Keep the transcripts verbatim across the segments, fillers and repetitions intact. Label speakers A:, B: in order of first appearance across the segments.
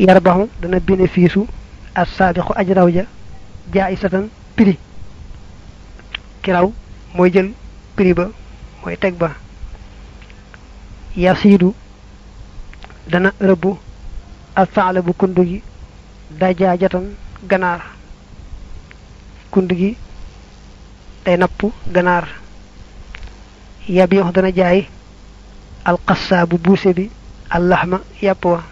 A: yarbahu dana bénéfice as-sabiqu ajrawja jaisatan prix kiraw moy jël prix ba moy tek ba yasidu dana rëbbu al-fa'la bu kundu gi dajaajatan ganar kundu gi day napp ganar yabihu dana jaay al-qassaabu buuse bi al-lahma yàpp wa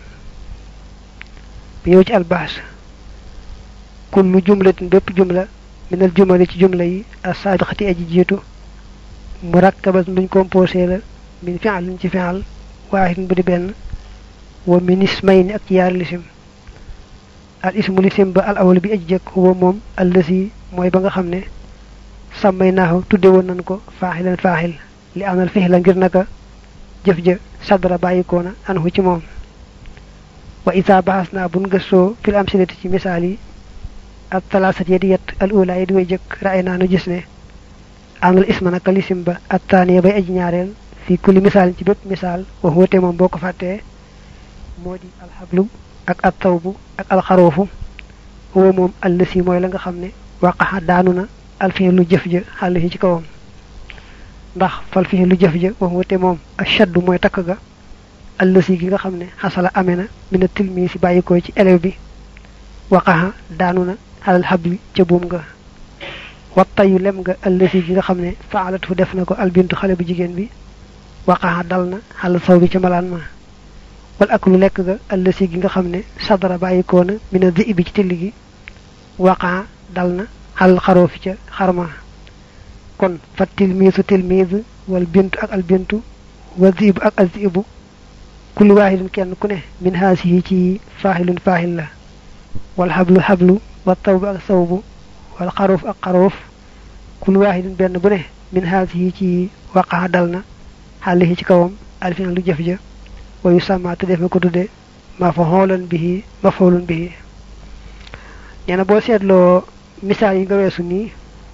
A: bi ñëw ci al-bahs kullu jumlatin bépp jumla min al-jumali ci jumla yi as-sabiqati aji jiitu murakkabat luñ composé la min fi'lin ci fi'al waahid bu di benn wa min ismayni ak ci yaar lisim al ismu lisim ba al awal bi aji jëkk huwa moom allasi mooy ba nga xam ne sàmmaynaahu tudde woon nañ ko faaxilan faaxil li anal fihla ngir naka jëf ja sadra bàyyikoona anhu ci moom wa isa bahasna bun gëstoo fil amsilati ci misaal yi ak talaasat ya di yet al ula yi di way jëkk raay naa nu gis ne anal isma naka lisim ba ak taaniya bay aji ñaareel fi kulli misaal ci bépp misaal wax woote moom boo ko fàttee moo di alxablu ak at tawbu ak alxaroofu huwa moom allasi mooy la nga xam ne waqaxa daanu na alfiin lu jëf ja xàll ci kawam ndax fal fi lu jëf ja wax wate moom ashaddu mooy takk ga allasi gi nga xam ne xasala amee na mina tilmi si bàyyikoo ci élève bi waqaxa daanu na xalal xabli ca buum nga wattayu lem nga allasi gi nga xam ne faalat fu def na ko albintu xale bu jigéen bi waqaxa dal na xalal saw bi ca malaan ma wal ak lu lekk ga allasi gi nga xam ne sadara bàyyikoo na mina zi bi ci tilli gi waqaxa dal na xalal xaroo fi ca xarma kon fa tilmisu tilmis wal bintu ak al bintu wa zibu ak al zibu kullu wahidin kenn ku ne min haasihi ci faahilun faahil la wal hablu hablu wa tawbu ak sawbu wal xaroof ak xaroof kullu wahidin benn bu ne min haasihi ci waqaa dal na xaalihi ci kawam alfin lu jëf ja wa yusamma te def na ko tudde maf'ulan bihi maf'ulun bihi neena boo seetloo misaal yi nga weesu nii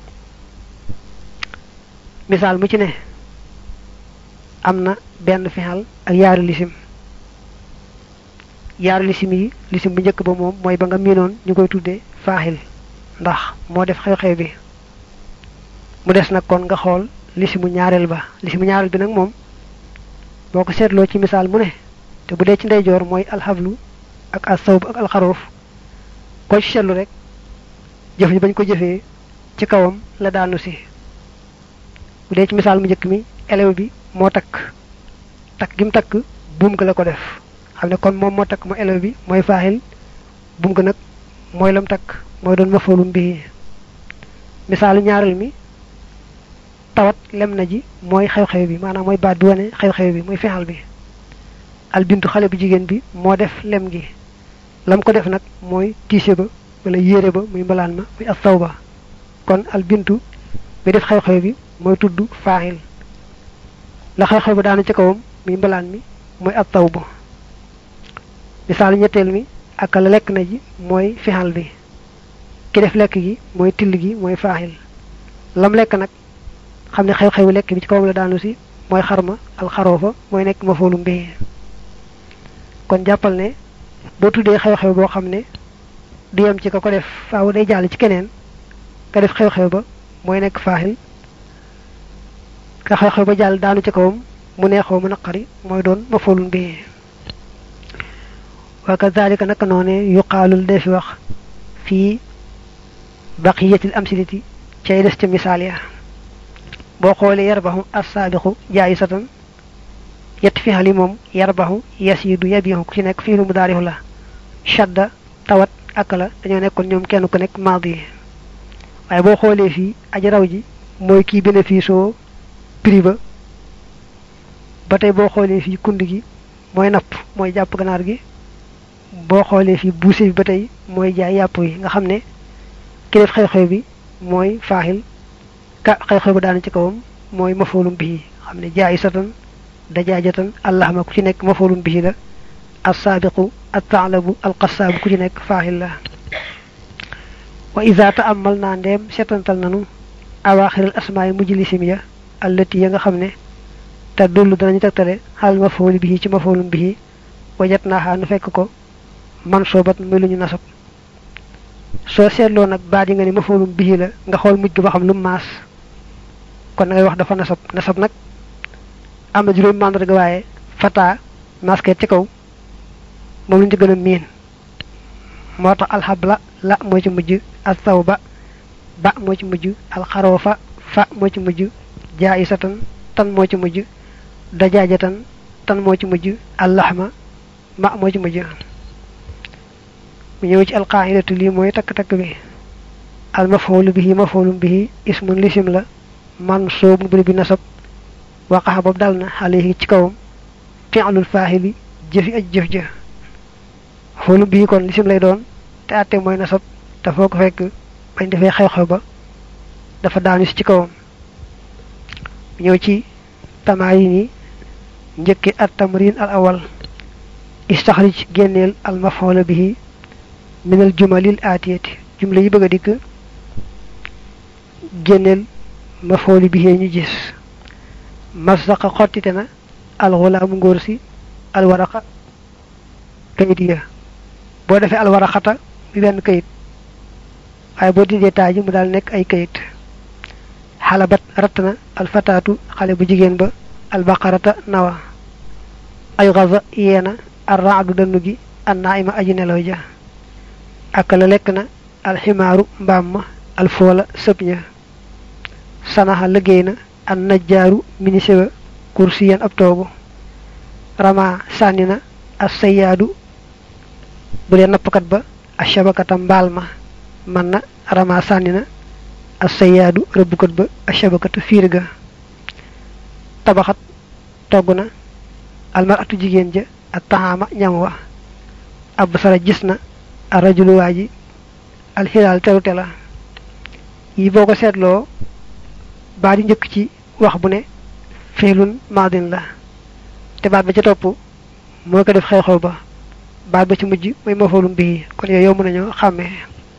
A: misaal mu ci ne am na benn fi'al ak yaari lisim yaari lisim yi lisim bu njëkk ba moom mooy ba nga miinoon ñu koy tuddee faaxil ndax moo def xew-xew bi mu des nag kon nga xool lisimu ñaareel ba lisimu ñaareel bi nag moom boo ko seetloo ci misaal mu ne te bu dee ci ndeyjoor mooy alxablu ak alsawb ak alxaroof ko ci seetlu rek jëf ji bañ ko jëfee ci kawam la daanu si bu dee ci misaal mu njëkk mi élève bi moo takk takk gi mu takk buum ga la ko def xam ne kon moom moo takk mooy élève bi mooy faaxil buum ga nag mooy lam takk mooy doon maf'ulun bihi misaalu ñaareel mi tawat lem na ji mooy xew-xew bi maanaam mooy baat bi wane xew-xew bi mooy fexal bi al bintu xale bu jigéen bi moo def lem gi lam ko def nag mooy tiise ba wala yére ba muy mbalaan ma muy asaw ba kon al bintu bi def xew-xew bi mooy tudd faaxil la xew-xew ba daanu ci kawam muy mbalaan mi mooy asaw ba misaalu ñetteel mi ak la lekk na ji mooy fexal bi ki def lekk gi mooy till gi mooy faaxil lam lekk nag xam ne xew-xewu lekk bi ci kawam la daanu si mooy xarma alxaroofa mooy nekk maf'ulun bihi kon jàppal ne boo tuddee xew-xew boo xam ne du yem ci ka ko def faaw day jàll ci keneen ka def xew-xew ba mooy nekk faaxil ka xew-xew ba jàll daanu ci kawam mu neexoo mu naqari mooy doon maf'ulun bihi wa kadhalika naka noone yuqaalul defi wax fii baqiyatil amsilati cay des ca misaal ya boo xoolee yarbahu as-saabiqu jaayisatan yett fi xali moom yarbahu yasidu yabihu ku ci nekk fiilu mudaarihu la shadda tawat akala dañoo nekkoon ñoom kenn ku nekk maadi waaye boo xoolee fii aji raw ji mooy kii bénéfice oo prix ba ba tey boo xoolee fii kund gi mooy napp mooy jàpp ganaar gi boo xoolee fii buuse bi ba tey mooy jaay yàpp yi nga xam ne ki def xew-xew bi mooy faaxil ka xew-xew ba daanu ci kawam mooy maf'ulun bihi xam ne jaayisatan dajaajatan allahma ku ci nekk maf'ulun bihi la as-saabiqu at-ta'labu al-qassaabu ku ci nekk faaxil la wa iza ta'ammalna ndeem setantal nanu awaaxiral asmaa yi mujj lisim ya allati ya nga xam ne tadullu danañu tegtale xal maf'ul bihi ci maf'ulun bihi wajatnaaha nu fekk ko mansubat muy luñu nasab so seetloo nag baat yi nga ni mafulum bihi la nga xool mujj ba xam lu maas kon ngay wax dafa nasab nasab nag am na juróom mandarga waaye fata maske ci kaw moom lañ ci gën a miin moo tax alxabla la moo ci mujj astawba ba moo ci mujj alxaroofa fa moo ci mujj jaisatan tan moo ci mujj dajaajatan tan moo ci mujj allahma ma moo ci mujj mu ñëw ci alqaidatu lii mooy takk-takk bi al maf'ul bihi maf'ulun bihi ismun lisim la mansub bu bi nasab waqaxa boobu dal na alayhi ci kawam fi'lul faahili jëfi aj jëf ja maf'ulun bihi kon lisim lay doon te atte mooy nasab te foo ko fekk bañ defee xew-xew ba dafa daanu ci kawam mu ñëw ci tamarin yi njëkki at tamrin al awal istaxrij génneel al maf'ul bihi min al jumalil atiyati jumla yi bëgg a dikk génneel maf'ul bihi ñu gis masaqa xottite na al ghulaam ngóor si al waraqa kayit ya boo defee al waraqata bi benn kayit waaye boo dindee taaji mu daal nekk ay kayit xalabat ratt na al fataatu xale bu jigéen ba al baqarata nawa ay gaza yeena ar raadu dënnu gi an naima aji nelaw ja akala lekk na al ximaaru mbaam ma al foola sëb ña sanaxa liggéey na an najjaaru minisewa kursiyan ab toogu rama sànni na as sayaadu bu dee nappkat ba as shabakata mbaal ma man na rama sànni na as sayaadu rëbbukat ba as shabakata fiir ga tabaxat togg na almaratu jigéen ja ak taxaama ñam wa ab sara gis na a rajulu waa ji alxilaal terute la yi boo ko seetloo baat yi njëkk ci wax bu ne fiilun maadin la te baat ba ca topp mooy ko def xew-xew ba baat ba ci mujj mooy maf'ulun bihi kon yooyu yomb nañu xàmmee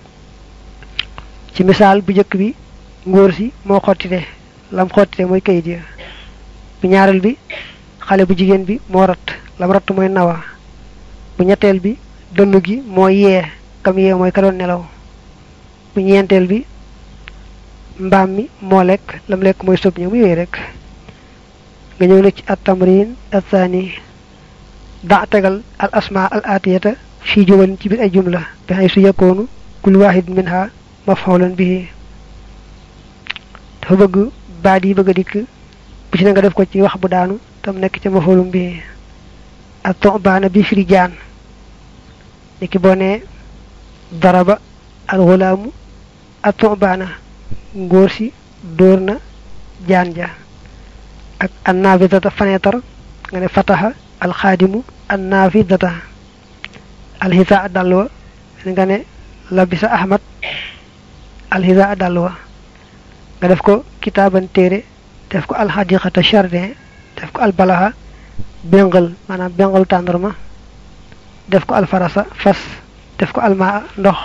A: ci misaal bu njëkk bi ngóor si moo xottite lam xottite mooy kayit ya bu ñaareel bi xale bu jigéen bi moo rat lam rat mooy nawa bu ñetteel bi dënnu gi moo yee kam yee mooy ka doon nelaw bu ñeenteel bi mbaam mi moo lekk lam lekk mooy sob ña mu yooyu rek nga ñëw na ci at tamrin athani da tegal al asma al atiyata fi jumalin ci biir ay jumla bi hay su yakkoonu kul wahid minha maf'ulan bihi dafa bëgg baat yi bëgg a dikk bu ci ne nga def ko ci wax bu daanu tam nekk ci maf'ulun bihi ak tu'bana bi firi jaan niki boo nee daraba al ghulaamu ak tu'bana ngóor si dóor na jaan ja ak an nafidata fenêtre nga ne fataha al xaadimu an nafidata al hisa dalwa nga ne labisa ahmad al hisa dalwa nga def ko kitaaban téere def ko al hadiqata jardin def ko al balaha bengal maanaam bengal tàndarma def ko al farasa fas def ko al maa ndox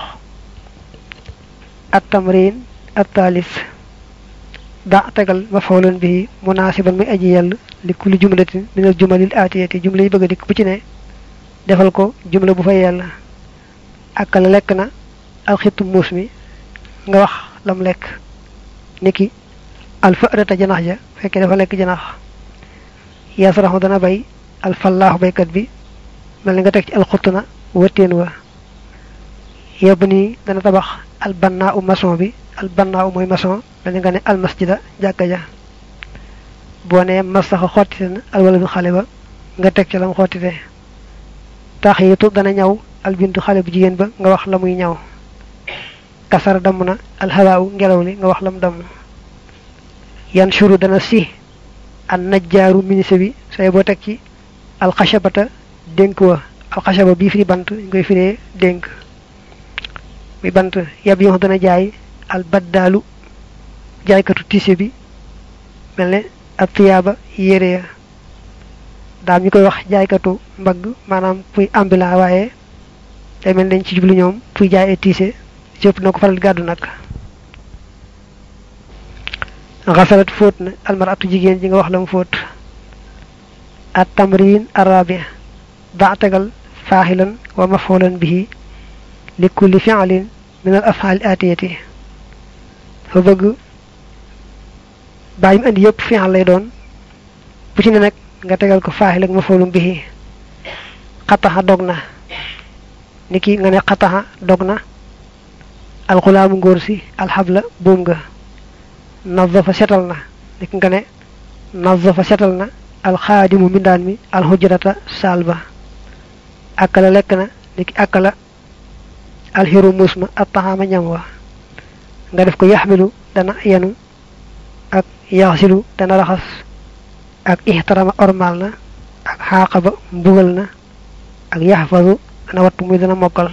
A: at tamrin at talis da tegal maf'ulun bihi munasiban muy aji yell li kulli jumlatin min al jumalil atiyati jumla yi bëgg dik bu ci ne defal ko jumla bu fay yell ak la lekk na al xitu muus mi nga wax lam lekk niki al fa'rata janax ja fekke dafa lekk janax yasrahu dana bay al fallahu baykat bi mel nga tek ci al khutna wateen wa yabni dana tabax al banna maçon bi al banna moy maçon dañu nga ne al masjida jakka ja bo ne masaxa xottina al waladu xale ba nga tek ci lam xottite taxitu dana ñaw al bintu xale bu jigen ba nga wax lamuy ñaw kasar damuna al hawa'u ngelaw li nga wax lam dam yan shuru dana si an najjaru minise bi say bo tek ci al khashabata denk wa al khashaba bi firi bant ngoy firé denk mi bant yab yo dana jaay al baddalu jaaykatu tissé bi melne ak tiyaba yéré ya da mi koy wax jaaykatu mbag manam fuy ambila waye day mel dañ ci jublu ñoom fuy jaay ay tissé jëpp nako faral gaddu nak ghasalat fotna al mar'atu jigen ji nga wax lam fot at tamrin arabi da tegal fa'ilan wa maf'ulan bihi li kulli fi'lin min al af'al atiyati fa bëgg bayim andi yépp fi'al lay doon bu ci ne nak nga tegal ko fa'il ak maf'ulun bihi qataha dogna niki nga ne qataha dogna al ghulam ngor si al habla boom nga nazafa setalna niki nga ne nazafa setalna al khadimu mindan mi al hujrata salba akala lekna niki akala al hiru musma at tahama ñam wa nga def ko yahmilu dana yanu ak yaxsilu dana raxas ak ihtarama ormal na ak xaqaba mbugal na ak yahfazu dana wattu muy dana mokal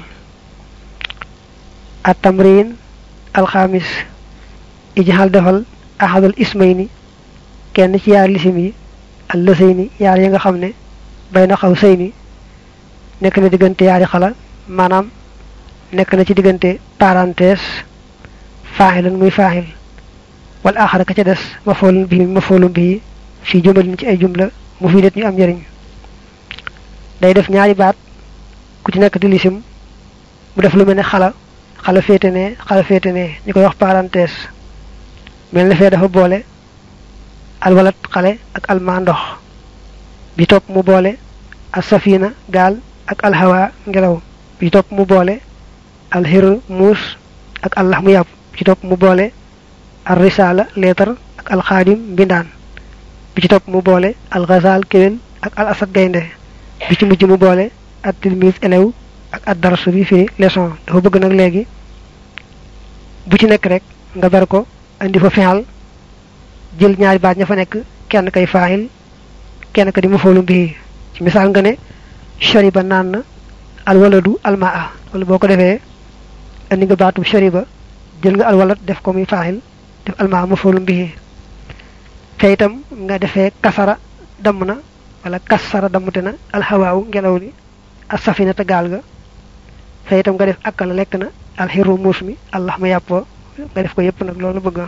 A: at tamrin al khamis ijhal defal ahadul ismayni kenn ci yaar lisim yi al lasayni yaar ya nga xamne bayna xawsayni nek na digënté yaari xala manam nek na ci digënté parenthèse fa'ilan muy fa'il wal akhar ka ca dess maf'ulun bihi maf'ulun bihi fi jumalin ci ay jumla mufidat ñu am njariñ day def ñaari baat ku ci nek di lisim bu def lu melni xala xala fété né xala fété né ñi koy wax parenthèse melni fé dafa bolé al walad xalé ak al ma ndox bi top mu bolé as safina gal ak al hawa ngelaw bi top mu bolé al hir mus ak allah mu yab ci top mu bolé ar risala lettre ak al khadim bindan bi ci top mu bolé al ghazal kewel ak al asad gaynde bi ci mujj mu bolé at tilmis elew ak ad darsu bi fi leçon dafa bëgg nak légui bu ci nek rek nga bar ko andi fa fi'al jël ñaari baat ña fa nek kenn kay fa'il kenn ka di maf'ulun bihi ci misal nga ne shariba nan al waladu al ma'a wala boko defé andi nga baatu shariba jël nga al walad def ko muy fa'il def al ma'a maf'ulun bihi tay tam nga defé kasara damna wala kasara damutena al hawa'u ngelaw li as safinata gal ga tay tam nga def akal lek na al hiru musmi allah ma yappo nga def ko yépp nak lolu bëgg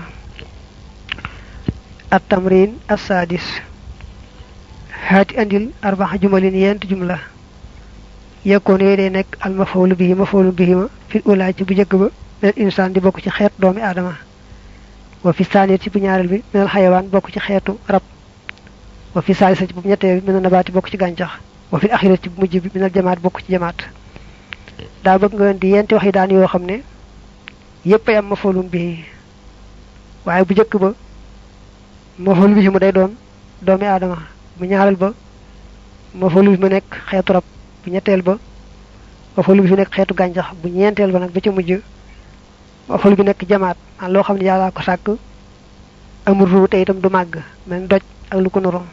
A: at tamrin as-sadis hati andil arba'a jumalin yent jumla yakone day nek al maf'ul bihi maf'ul bihi fi ula ci bu jëk ba ben insan di bokku ci xéet doomi adama wa fi saniyati bu ñaaral bi min al hayawan bokku ci xéetu rab wa fi salisati bu ñettel min al nabati bokku ci gantax wa fi akhirati bu mujj bi min al jamaat bokku ci jamaat da bëgg nga di yenti wax yi daan yo xamne yépp ay am maf'ul bihi waye bu jëk ba maf'ul bihi mu day doon doomi adama bu ñaaral ba maf'ul bihi mu nek xéetu rab bu ñettel ba maf'ul bihi nek xéetu gantax bu ñentel ba nak ba ci mujj maf'ul bi nek jamaat an lo xamni yalla ko sak amul ru tay itam du mag men doj ak lu ko noro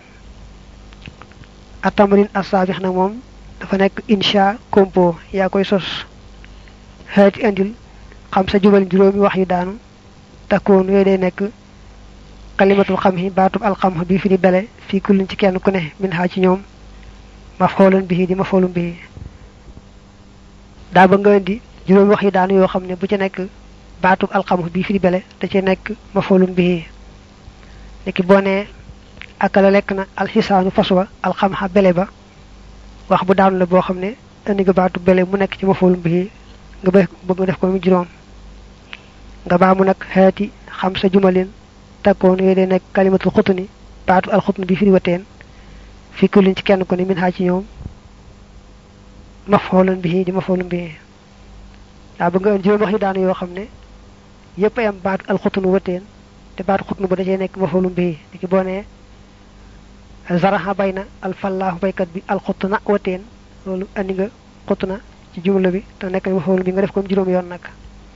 A: atamrin asabih nak mom dafa nek insha compo ya koy sos hati andil xam sa jubal juromi wax yu daanu takon yoy day nek kalimatul khamhi batub al khamh bi fi di bele fi kullin ci kenn ku ne min ha ci ñoom maf'ulun bihi di maf'ulun bihi da ba nga indi juromi wax yi daanu yo xamne bu ci nek batub al khamh bi fi di bele da ci nek maf'ulun bihi niki boné akala lek na al hisanu faswa al khamha bele ba wax bu daanu la bo xamne andi nga batub bele mu nek ci maf'ulun bihi nga bëgg def ko mu juroom nga ba mu nak hati khamsa jumalin takon yede nek kalimatul khutni batu al khutni bi fi waten fi kullin ci kenn ko ni min ha ci ñoom maf'ulun bihi di maf'ulun bihi da bëgg nga jël wax yi daanu yo xamne yépp am batu al khutni waten te batu khutni bu da ci nek maf'ulun bihi diki boné zaraha bayna al fallah baykat bi al khutna waten lolu andi nga khutna ci jumla bi te nek maf'ulun bi nga def ko juroom yoon nak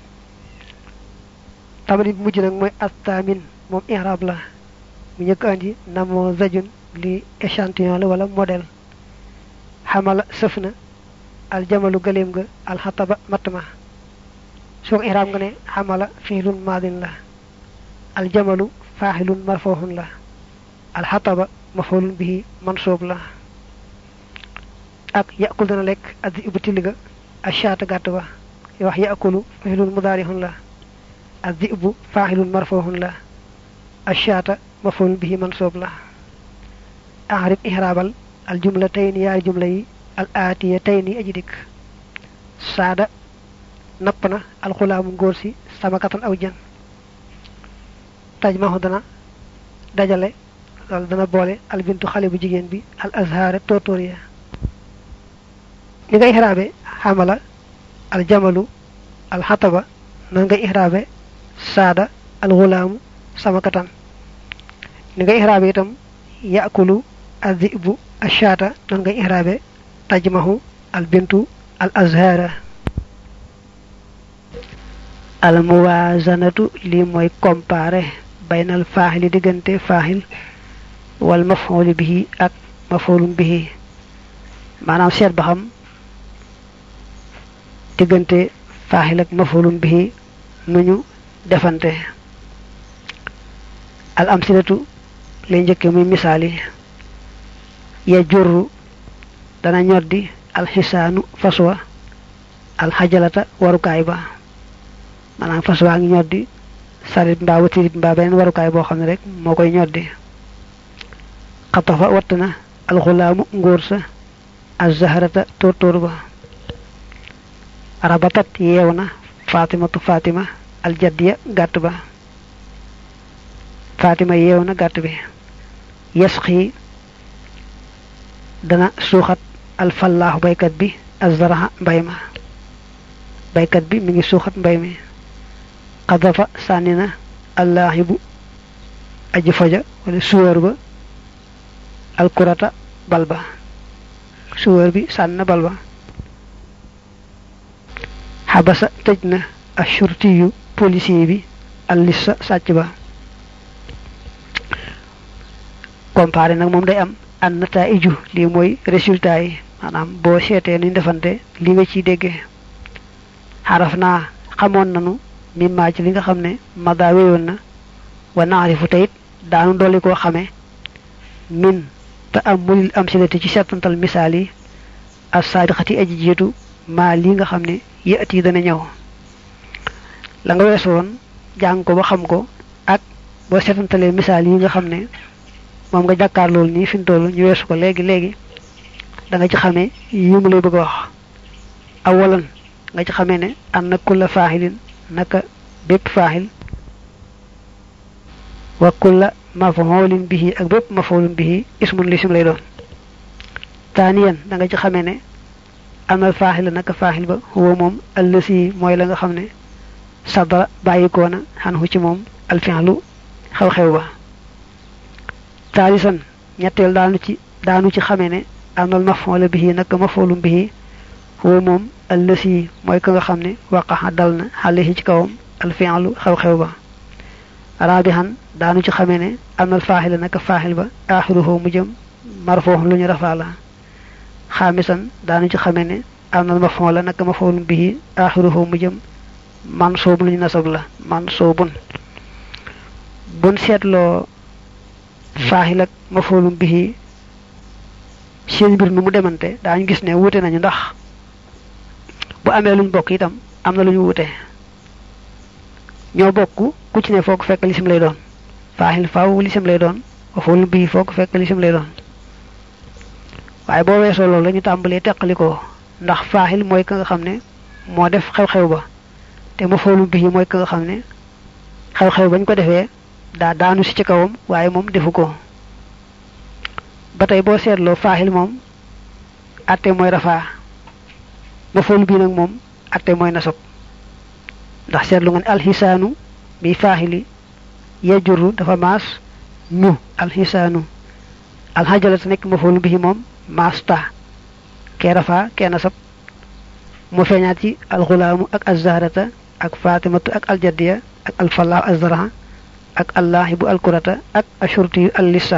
A: tamri mujj nak moy astamin mom i'rab la mu ñëk andi namo zajun li échantillon la wala modèle hamala sefna al jamalu galem ga al hataba matma so i'rab nga ne hamala fi'lun madin la al jamalu fa'ilun marfu'un la al hataba maf'ulun bihi mansub la ak ya'kul dana lek adhibu tiliga ashata gatt ba wax ya'kulu fi'lun mudari'un la adhibu fa'ilun marfu'un la ashata maf'ul bihi mansub la a'rif ihrabal al jumlatayn ya jumla yi al atiyatayni aji dik saada napna al khulamu ngor si samakatan aw jan tajmahu dana dajale lol dana bolé al bintu xale bu jigen bi al azhar totoriya li ngay ihrabe hamala al jamalu al hataba non ngay ihrabe saada al ghulamu samakatan ni ngay ihrabe itam yaakulu adhibu ashata non ngay ihrabe tajmahu al bintu al azhara al muwazanatu li moy comparer baynal fa'il digante fa'il wal maf'ul bihi ak maf'ul bihi manam set ba xam digante fa'il ak maf'ul bihi nuñu defante al amsilatu lay ñëkke muy misali ya jurru dana ñoddi al hisanu faswa al hajalata warukaay ba manam faswa ngi ñoddi sarit mba watirit mba benen warukaay bo xamne rek mo koy ñoddi qatafa watna al ghulamu ngorsa az zahrata tortorba arabatat yewna fatimatu fatima al jaddiya gatt ba fatima yewna gatt bi yasqi dana suxat al fallah baykat bi az-zarha bayma baykat bi mi ngi suxat mbay mi qadafa sanina allahibu aji faja wala suwar ba al kurata balba suwar bi sanna balba habasa tejna ashurtiyu policier bi al lissa sacc ba comparé nak mom day am an nataiju li moy résultat yi manam bo sété ñu defante li nga ci déggé harafna xamon nañu mimma ci li nga xamné mada wéyon na wa na'rifu tayit daanu doli ko xamé min ta'ammul amsilati ci setantal misali as-sadiqati aji jitu ma li nga xamné yati dana ñew la nga wess won jang ko ba xam ko ak bo setantale misali yi nga xamné mom nga jakar lol ni fiñ tollu ñu wess ko legi legi da nga ci xamé yum lay bëgg wax awalan nga ci xamé né anna kullu fa'ilin naka bépp fa'il wa kullu maf'ulin bihi ak bépp maf'ulun bihi ismun lisim lay doon thaniyan da nga ci xamé né amal fa'il naka fa'il ba huwa mom allasi moy la nga xamné sadra bayikona hanhu ci mom al fi'lu xew xew ba talisan ñettel daanu ci daanu ci xamé né amal maf'ul bihi naka maf'ulun bihi huwa mom allasi moy ka nga xamné waqaha dalna alayhi ci kawam al fi'lu xew xew ba rabihan daanu ci xamé né amal fa'il naka fa'il ba akhiruhu mu jëm marfu'un luñu rafala khamisan daanu ci xamé né amal maf'ul naka maf'ulun bihi akhiruhu mu jëm mansub luñu nasab la mansubun bun setlo fa'il ak maf'ulun bihi seen bir nu mu demante dañu gis né wuté nañu ndax bu amé luñ bokk itam amna luñu wuté ñoo bokku ku ci né fokk fekk lisim lay doon fa'il faaw lisim lay doon maf'ulun bihi fokk fekk lisim lay doon waye bo wéso lolu lañu tambalé tekkaliko ndax fa'il moy ka nga xamné mo def xew xew ba té maf'ulun bihi moy ka nga xamné xew xew bañ ko défé da daanu ci ci kawam waye mom defuko batay bo sétlo fa'il mom atté moy rafa maf'ul bi nak mom atté moy nasab ndax sétlu nga al hisanu bi fa'ili yajru dafa mas nu al hisanu al hajalat nek maf'ul bihi mom masta ke rafa ke nasab mu feñati al ghulamu ak az-zahrata ak fatimatu ak al jaddiya ak al falah az-zarha ak allahibu al kurata ak ashurti al lissa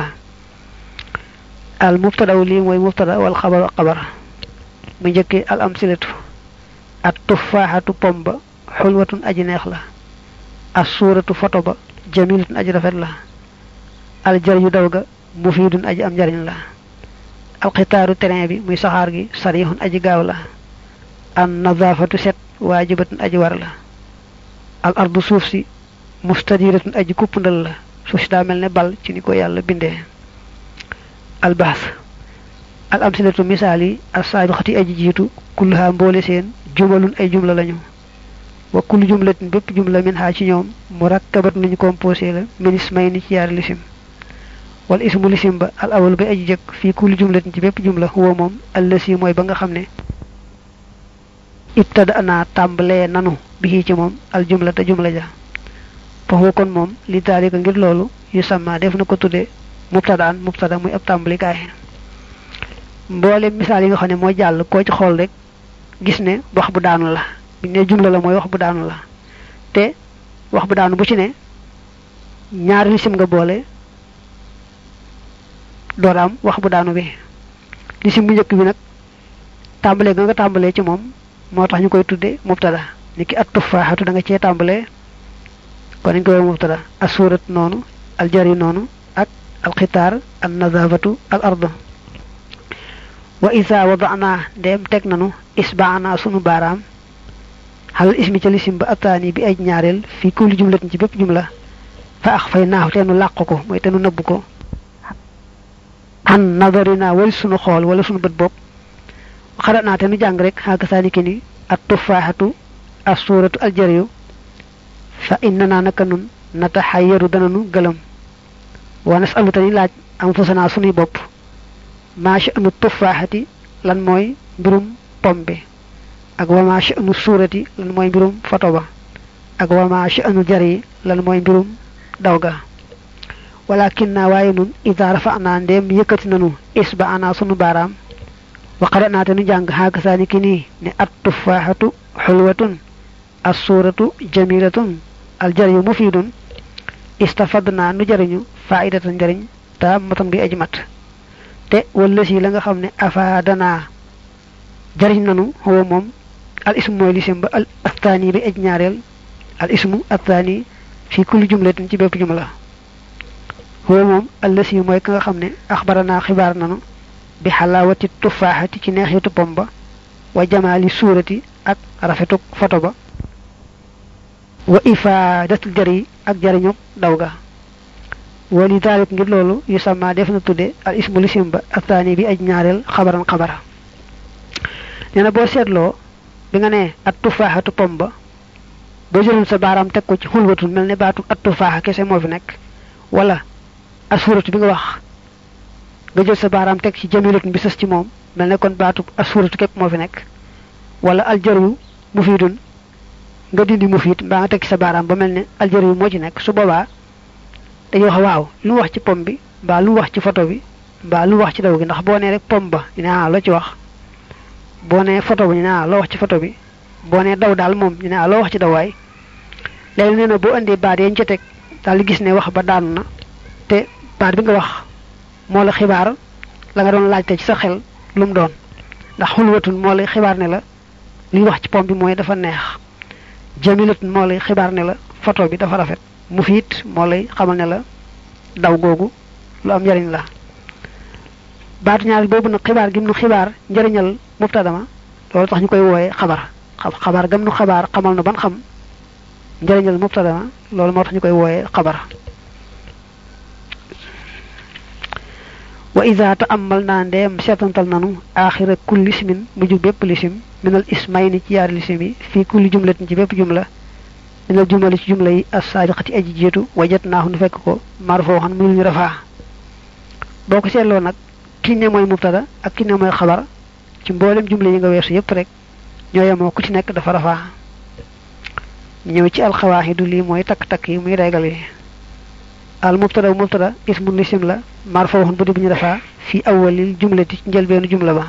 A: al mubtada li moy mubtada wal khabar khabar mu jëkke al amsilatu at tufahatu pomba hulwatun aji neex la as suratu photo ba jamilatun aji rafet la al jaryu dawga mufidun aji am jariñ la al qitaru terrain bi muy saxar gi sarihun aji gaaw la an nadafatu set wajibatun aji war la al ardu suuf si mustadiratun aji kuppandal la suuf si da melne bal ci ni ko yalla bindé al bahs al amsilatu misali as-sabiqati aji jitu kulluha mbolé sen jumalun ay jumla lañu wa kullu jumlatin bépp jumla min ha ci ñoom murakkabat ñu composé la min ismayni ci yar lisim wal ismu lisim ba al awal ba aji jëk fi kullu jumlatin ci bépp jumla huwa mom allasi moy ba nga xamné ibtada ana tambalé nanu bi ci mom al jumla ta jumla ja fa huwa kon mom li talika ngir lolu yu sama def na ko tuddé mubtadaan mubtada muy ab tambali kay mbolé misal yi nga xamné mo jall ko ci xol rek gis né wax bu daanu la bu né jumla la moy wax bu daanu la té wax bu daanu bu ci né ñaar lisim nga bolé doram wax bu daanu bi lisim bu ñëk bi nak tambalé nga nga tambalé ci mom motax ñukoy tuddé mubtada niki at-tufahatu da nga ci tambalé kon ñu koy mubtada as-surat nonu al-jari nonu ak al-khitar an-nazafatu al-ardu wa iza wada'na dem tek nanu isba'na sunu baram hal ismi ci lisim ba atani bi ay ñaarel fi kulli jumlatin ci bépp jumla fa akhfaynahu tenu laqko moy tenu nëbb ko an nadarina wal sunu xol wala sunu bët bok xarana tenu jang rek haka saniki ni at-tufahatu as-suratu al-jariyu fa innana nakanun natahayyaru dananu galam wa nas'alu tani laaj am fusana sunu bop ma sha'nu tufahati lan moy mbirum pombe ak wa ma sha'nu surati lan moy mbirum photo ba ak wa ma sha'nu jari lan moy mbirum dawga walakinna wayinun idha rafa'na ndem yekati nanu isba'ana sunu baram wa qara'na tanu jang haka saniki ni ne at-tufahatu hulwatun as-suratu jamilatun al-jari mufidun istafadna nu jariñu fa'idatan jariñ ta matam bi ajmat te wala ci la nga xamne afadana jariñ nanu huwa mom al ismu moy lisim ba al athani bi aj ñaarel al ismu athani fi kulli jumlatin ci bépp jumla huwa mom allasi moy ka nga xamne akhbarana khibar nanu bi halawati tufahati ci neexitu pomba wa jamali surati ak rafetuk photo ba wa ifadatul jari ak jariñu dawga wali dalik ngir lolu yu sama def na tudde al ismu lisim ba athani bi aj ñaarel khabaran khabara neena bo setlo bi nga ne at tufahatu pomba bo jëlul sa baram tek ko ci hulwatu melne baatu at tufaha kesse mo fi nek wala asuratu bi nga wax nga jël sa baram tek ci jamilatun bi sess ci mom melne kon baatu asuratu kep mo fi nek wala al jaru mufidun nga dindi mufid ba nga tek sa baram ba melne al jaru mo ci nek su boba dañu wax waaw lu wax ci pom bi ba lu wax ci photo bi ba lu wax ci daw gi ndax bo ne rek pom ba dina la ci wax bo ne photo bi dina la wax ci photo bi bo ne daw dal mom dina la wax ci daway légui neena bo andi baat yañ ci tek dal gis ne wax ba daan na te baat bi nga wax mo la xibaar la nga doon laajte ci sa xel lum doon ndax hulwatun mo lay xibaar ne la li wax ci pom bi moy dafa neex jamilatun mo lay xibaar ne la photo bi dafa rafet mufid mo lay xamal ne la daw gogu lu am njariñ la baatu ñaar bobu nak xibaar gi mu xibaar njariñal mubtadama lolu tax ñukoy woyé xabar xabar gam nu xabar xamal nu ban xam njariñal mubtadama lolu mo tax ñukoy woyé xabar wa idha ta'ammalna ndem setantal nanu akhira kulli ismin muju bepp lisim min al ismayni ci yar lisimi fi kulli jumlatin ci bepp jumla min al jumla ci jumla yi as-sabiqati aji jitu wajatnahu nu fekk ko marfuhan mu ñu rafa boko sétlo nak ki ne moy mubtada ak ki ne moy xabar ci mbolem jumla yi nga wessu yépp rek ñoyamo ku ci nek dafa rafa ñew ci al khawahidu li moy tak tak yi muy regal yi al mubtada mubtada ismu lisim la marfuun bu di ñu rafa fi awwalil jumlati njël benu jumla ba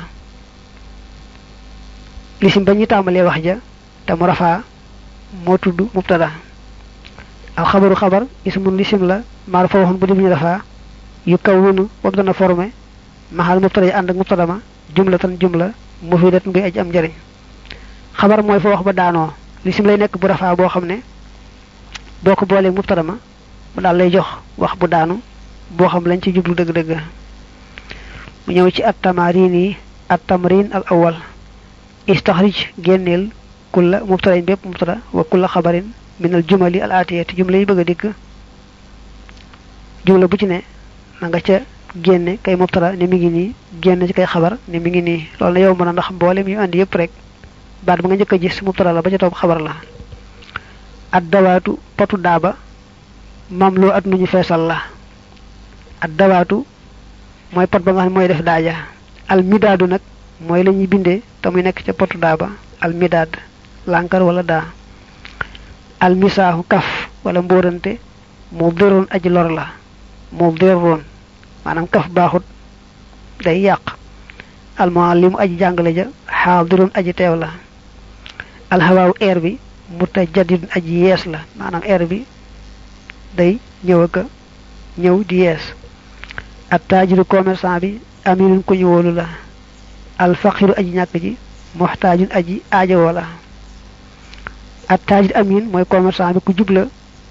A: lisim bañu tamalé wax ja te mu rafa mo tuddu mubtada al khabaru khabar ismu lisim la marfuun bu di ñu rafa yukawwinu wa dana formé mahal mubtada and ak mubtada ma jumlatan jumla mufidat bi aj am jariñ khabar moy fa wax ba daano lisim lay nek bu rafa bo xamne boko bolé mubtada ma mu dal lay jox wax bu daanu bo xam lañ ci jublu deug deug mu ñew ci at-tamarini at-tamrin al-awwal istakhrij gennel kull mubtada bepp mubtada wa kull khabarin min al-jumali al-atiyati jumla yi bëgg dik jumla bu ci ne nga ca génne kay mubtada ne mi ngi nii génn ci kay xabar ne mi ngi nii loolu na yow mën a ndax mboolem yu andi yëpp rek baat ba nga njëkk a gis mubtada la ba ca topp xabar la ad dawaatu potu daaba mam loo at nuñu feesal la ad dawaatu mooy pot ba nga xam mooy def daaja al midaadu nag mooy la ñuy bindee te muy nekk ca potu daaba al midaad lànkar wala daa al misaahu kaf wala mbóorante moo déroon aji lor la moo déroon maanaam kaf baaxut day yàq al muallimu aji jàngale ja xaadiroon aji teew la al hawaawu air bi mutajadidun aji yees la maanaam air bi day ñëw ak ñëw di yees at taajiru commerçant bi aminun ku ñu wóolu la al faqiru aji ñàkk ji muxtaajun aji aajowoo la at taajir amin mooy commerçant bi ku jubla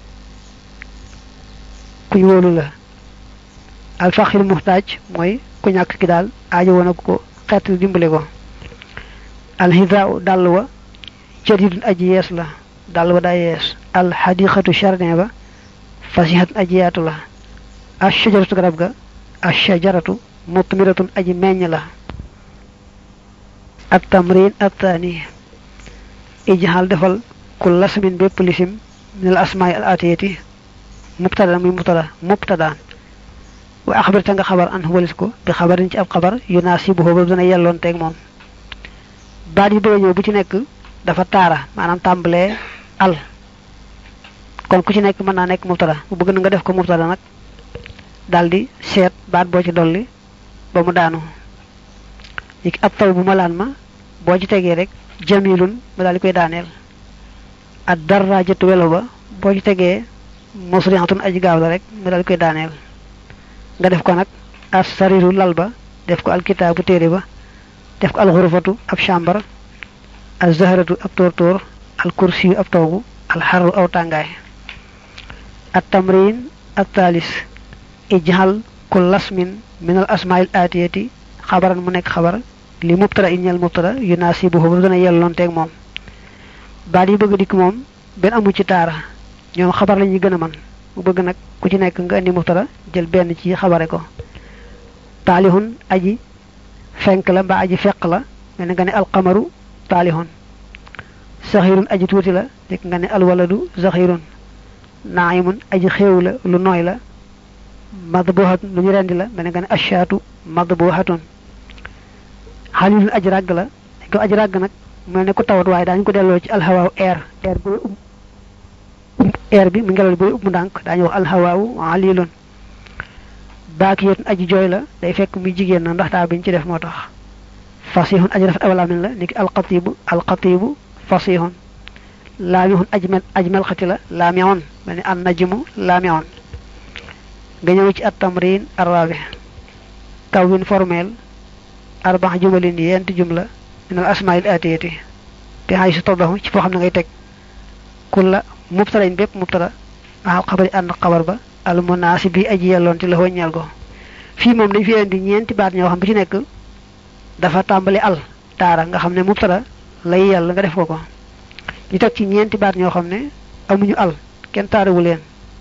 A: ku ñu wóolu la al faqir muxtaaj mooy ku ñàkk ki daal aajowoo na ko xeet dimbale ko al hidaa dàll wa jadidun aji yees la dàll wa daa yees al xadiqatu jardin ba fasihatun aji yaatu la ash shajaratu garab ga ash shajaratu mutmiratun aji meññ la at tamrin athani ijhal defal kul lasmin bépp lisim min al asmaai al atiyati mubtada muy mubtada mubtadaan wa axbir ta nga xabar an walis ko bi xabarin ci ab xabar yunaasibuhu ba dana yelloon teeg moom baat yi bëgg ñëw bu ci nekk dafa taara maanaam tàmbalee al kon ku ci nekk mën naa nekk mubtada bu bëgg na nga def ko mubtada nag daldi seet baat boo ci dolli ba mu daanu yik ab taw bu malaan ma boo ci tegee rek jamilun ba daal di koy daaneel ad darrajatu welo ba boo ci tegee musrihatun aji gaaw la rek mu daal di koy daaneel nga def ko nag as sariru lal ba def ko alkitaabu téere ba def ko alxurufatu ab chambar az zahratu ab tóortóor al kursiyu ab toogu al xarru aw tàngaay at tamrin at thalis ijhal kul lasmin min al asmail atiyati xabaran mu nekk xabar li mubtada in ñel mubtada yunaasibuhu ba dana yelloon teeg moom baat yi bëgg dikk moom benn amu ci taara ñoom xabar lañuy gën a man mu bëgg nag ku ci nekk nga indi mubtada jël benn ci xabare ko taalihun aji fenk la mbaa aji feq la mel nga ne alqamaru taalihun saxirun aji tuuti la nek nga ne alwaladu zaxirun naimun aji xeew la lu nooy la madbuhatun lu ñu rendi la mel nga ne ashaatu madbuhatun xalilun aji ràgg la ko aji ràgg nag mel ne ko tawat waaye daañu ko delloo ci alhawaaw air air bi air bi mu ngelaw li boy upp mu ndànk daañu wax alhawaawu alilun baakiyatun aji jooy la day fekk muy jigéen na ndax taa biñ ci def moo tax fasihun aji rafet awalaamin la niki alxatibu alxatibu fasihun laamihun aji mel aji melxati la laamion mel ni an najmu laamion nga ñëw ci at tamrin arrabi kawwin formel arbax jumalin yent jumla min al asmail atiyati te hay su toddahu ci foo xam ne ngay teg kulla mubtadain bépp mubtada al xabari ànd xabar ba al munaasib bi aji yelloon ci la ñal ko fii moom dañ fi indi ñeenti baat ñoo xam bu ci nekk dafa tàmbali al taara nga xam ne mubtada lay yàlla nga def ko ko ñu teg ci ñeenti baat ñoo xam ne amuñu al kenn taarawu leen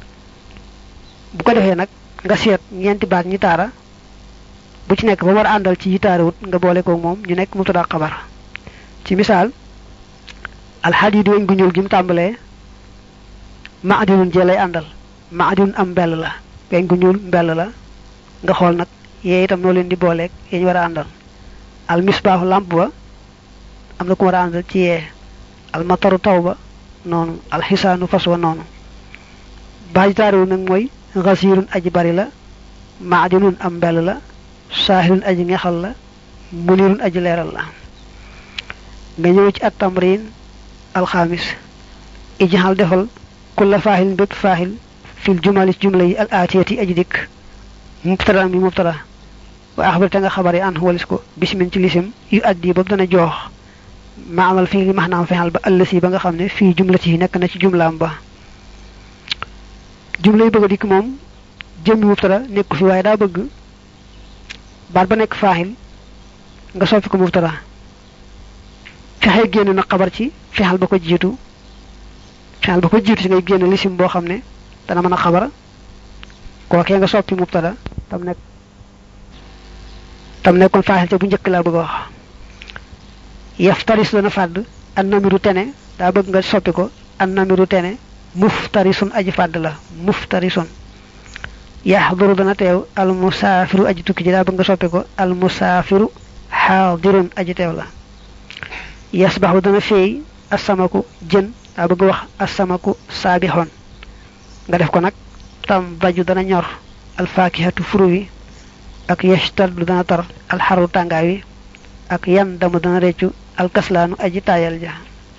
A: bu ko defee nag nga seet ñeenti baat ñi taara bu ci nekk ba war a àndal ci yi taarawut nga boole ko moom ñu nekk mubtada xabar ci misaal alxadiidu weñ gu ñuul gi mu tàmbalee maadinun jee lay àndal maadinun am mbell la weñ gu ñuul mbell la nga xool nag yee itam noo leen di booleeg yee ñu war a àndal al misbaaxu lamp ba am na ku war a àndal ci yee al mataru taw ba noonu al xisaanu fas wa noonu baaji taariwu nag mooy xasiirun aji bari la maadinun am mbell la saahirun aji ngexal la munirun aji leeral la nga ñëw ci at tamrin alxamis ijhal defal kulla faahilin bépp faahil fil jumali jumla yi al aatiyati aji dikk mubtada mi mubtada wa axbir te nga xabari an walis ko bismin ci lisim yu addi ba dana joox ma amal fii li max naam fexal ba allasi ba nga xam ne fii jumlati yi nekk na ci jumlaam ba jumla yi bëgg a dikk moom jëmmi mubtada nekku fi waaye daa bëgg baat ba nekk faahil nga soppi ko mubtada fexe génn na xabar ci fexal ba ko jiitu fexal ba ko jiitu ci ngay génn lisim boo xam ne dana mën a xabar kookee nga soppi mubtada tam nekk tam nekkon faaxil ca bu njëkk laa bëgg wax yaftaris dana fàdd an namiru tene daa bëgg nga soppi ko an namiru tene muftarisun aji fàdd la muftarisun yahduru dana teew al musaafiru aji tukki ji daa bëgg nga soppi ko al musaafiru xaadirun aji teew la yasbahu dana feey asamaku jën daa bëgg wax asamaku saabixoon nga def ko nag tam baju dana ñor al faakihatu furu wi ak yashtaddu dana tar al xaru tàngaay wi ak yan damu dana reccu al kaslaanu aji taayal ja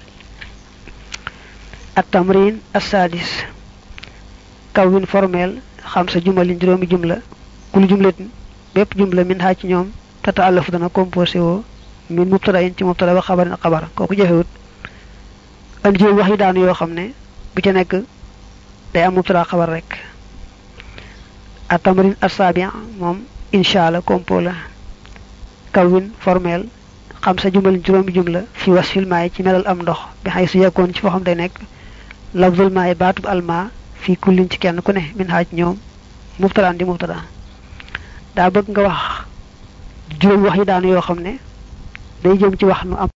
A: at tamrin as-sadis kawwin formel xam sa jumalin juróomi jumla kul jumlatin bépp jumla min ha ci ñoom tata alaf dana composé wo min mubtada'in ci mubtada wa xabarin xabar kooku jafewut andi juróom wax yi daanu yoo xam ne bu ca nekk day am mubtada xabar rek at tamrin as-sabi' moom insha Allah compo la kawwin formel xam sa jumalin juróomi jumla fi wasfil maay ci melal am ndox bi xay su yakkoon ci foo xam day nekk lafzul maay baatub alma fi kullin ci kenn ku ne min haaj ñoom mubtada di mubtada daa bëgg nga wax juróom wax yi daanu yoo xam ne day jëm ci wax nu am